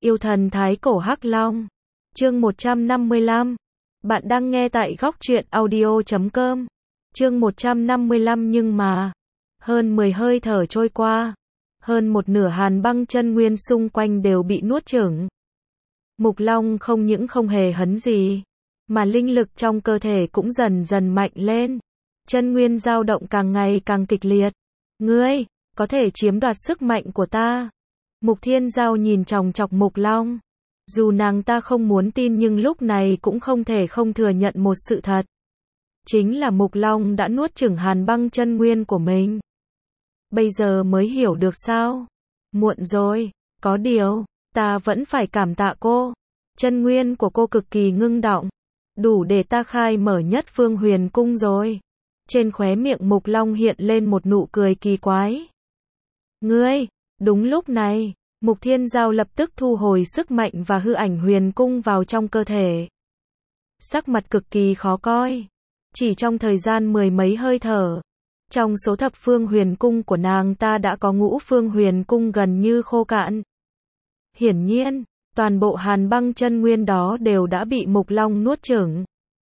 Yêu thần thái cổ Hắc Long. Chương 155. Bạn đang nghe tại Góc Truyện Audio.com. Chương 155 nhưng mà. Hơn 10 hơi thở trôi qua. Hơn một nửa hàn băng chân nguyên xung quanh đều bị nuốt chửng. Mục Long không những không hề hấn gì, mà linh lực trong cơ thể cũng dần dần mạnh lên. Chân nguyên dao động càng ngày càng kịch liệt. Ngươi, có thể chiếm đoạt sức mạnh của ta. Mục Thiên Giao nhìn chòng chọc Mục Long. Dù nàng ta không muốn tin nhưng lúc này cũng không thể không thừa nhận một sự thật. Chính là Mục Long đã nuốt chửng hàn băng chân nguyên của mình. Bây giờ mới hiểu được sao? Muộn rồi, có điều, ta vẫn phải cảm tạ cô. Chân nguyên của cô cực kỳ ngưng đọng, đủ để ta khai mở Nhất Phương Huyền Cung rồi. Trên khóe miệng Mục Long hiện lên một nụ cười kỳ quái. Ngươi, đúng lúc này, Mục Thiên Giao lập tức thu hồi sức mạnh và hư ảnh huyền cung vào trong cơ thể. Sắc mặt cực kỳ khó coi. Chỉ trong thời gian mười mấy hơi thở, trong số thập phương huyền cung của nàng ta đã có ngũ phương huyền cung gần như khô cạn. Hiển nhiên, toàn bộ hàn băng chân nguyên đó đều đã bị Mục Long nuốt chửng.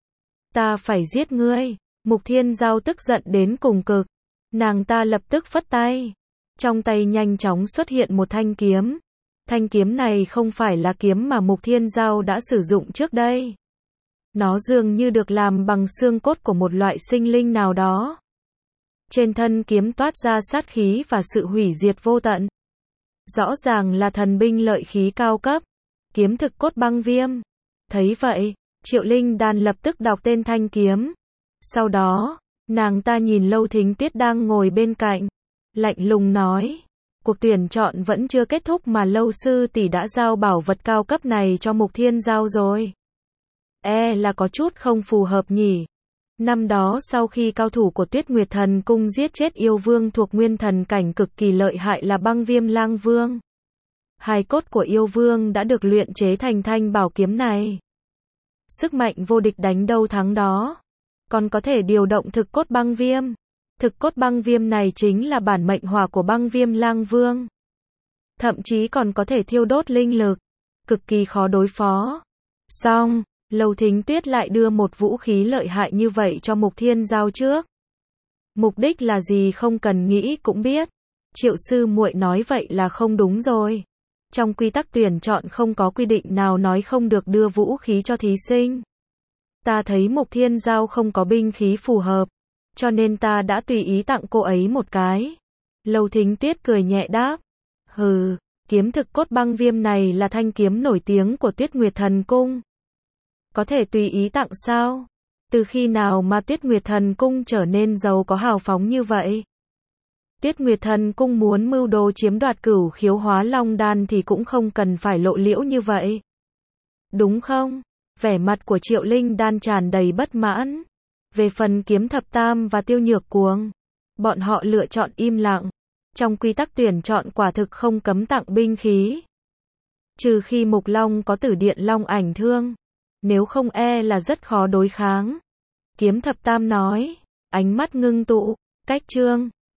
Ta phải giết ngươi. Mục Thiên Giao tức giận đến cùng cực. Nàng ta lập tức phất tay. Trong tay nhanh chóng xuất hiện một thanh kiếm. Thanh kiếm này không phải là kiếm mà Mục Thiên Giao đã sử dụng trước đây. Nó dường như được làm bằng xương cốt của một loại sinh linh nào đó. Trên thân kiếm toát ra sát khí và sự hủy diệt vô tận. Rõ ràng là thần binh lợi khí cao cấp. Kiếm thực cốt băng viêm. Thấy vậy, Triệu Linh Đan lập tức đọc tên thanh kiếm. Sau đó, nàng ta nhìn Lâu Thính Tuyết đang ngồi bên cạnh. Lạnh lùng nói, cuộc tuyển chọn vẫn chưa kết thúc mà Lâu sư tỷ đã giao bảo vật cao cấp này cho Mục Thiên Giao rồi. Là có chút không phù hợp nhỉ. Năm đó sau khi cao thủ của Tuyết Nguyệt Thần Cung giết chết yêu vương thuộc nguyên thần cảnh cực kỳ lợi hại là Băng Viêm Lang Vương. Hài cốt của yêu vương đã được luyện chế thành thanh bảo kiếm này. Sức mạnh vô địch đánh đâu thắng đó. Còn có thể điều động thực cốt băng viêm. Thực cốt băng viêm này chính là bản mệnh hỏa của Băng Viêm Lang Vương. Thậm chí còn có thể thiêu đốt linh lực. Cực kỳ khó đối phó. Xong, Lâu Thính Tuyết lại đưa một vũ khí lợi hại như vậy cho Mục Thiên Giao trước. Mục đích là gì không cần nghĩ cũng biết. Triệu sư muội nói vậy là không đúng rồi. Trong quy tắc tuyển chọn không có quy định nào nói không được đưa vũ khí cho thí sinh. Ta thấy Mục Thiên Giao không có binh khí phù hợp, cho nên ta đã tùy ý tặng cô ấy một cái. Lâu Thính Tuyết cười nhẹ đáp. Hừ, kiếm thực cốt băng viêm này là thanh kiếm nổi tiếng của Tuyết Nguyệt Thần Cung. Có thể tùy ý tặng sao? Từ khi nào mà Tuyết Nguyệt Thần Cung trở nên giàu có hào phóng như vậy? Tuyết Nguyệt Thần Cung muốn mưu đồ chiếm đoạt Cửu Khiếu Hóa Long Đan thì cũng không cần phải lộ liễu như vậy. Đúng không? Vẻ mặt của Triệu Linh Đan tràn đầy bất mãn. Về phần Kiếm Thập Tam và Tiêu Nhược Cuồng, bọn họ lựa chọn im lặng. Trong quy tắc tuyển chọn quả thực không cấm tặng binh khí. Trừ khi Mục Long có Tử Điện Long Ảnh Thương. Nếu không là rất khó đối kháng. Kiếm Thập Tam nói, ánh mắt ngưng tụ, cách chương.